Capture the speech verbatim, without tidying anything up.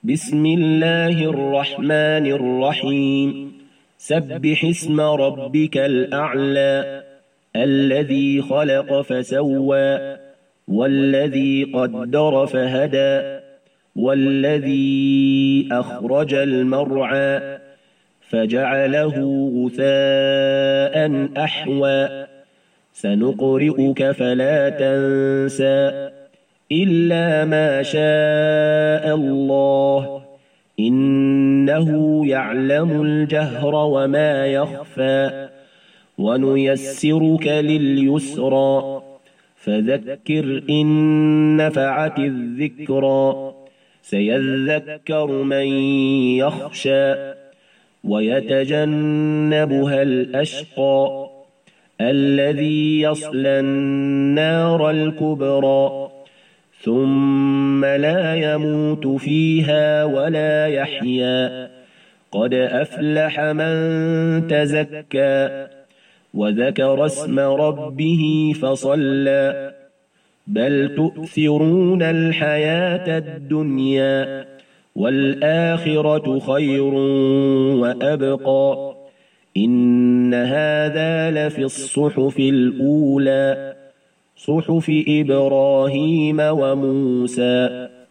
بسم الله الرحمن الرحيم سبح اسم ربك الأعلى الذي خلق فسوى والذي قدر فهدى والذي أخرج المرعى فجعله غثاء أحوى سنقرئك فلا تنسى إلا ما شاء الله إنه يعلم الجهر وما يخفى ونيسرك لليسرى فذكر إن نفعت الذكرى سيذكر من يخشى ويتجنبها الأشقى الذي يصلى النار الكبرى ثم لا يموت فيها ولا يحيا قد أفلح من تزكى وذكر اسم ربه فصلى بل تؤثرون الحياة الدنيا والآخرة خير وأبقى إن هذا لفي الصحف الأولى صحف إبراهيم وموسى.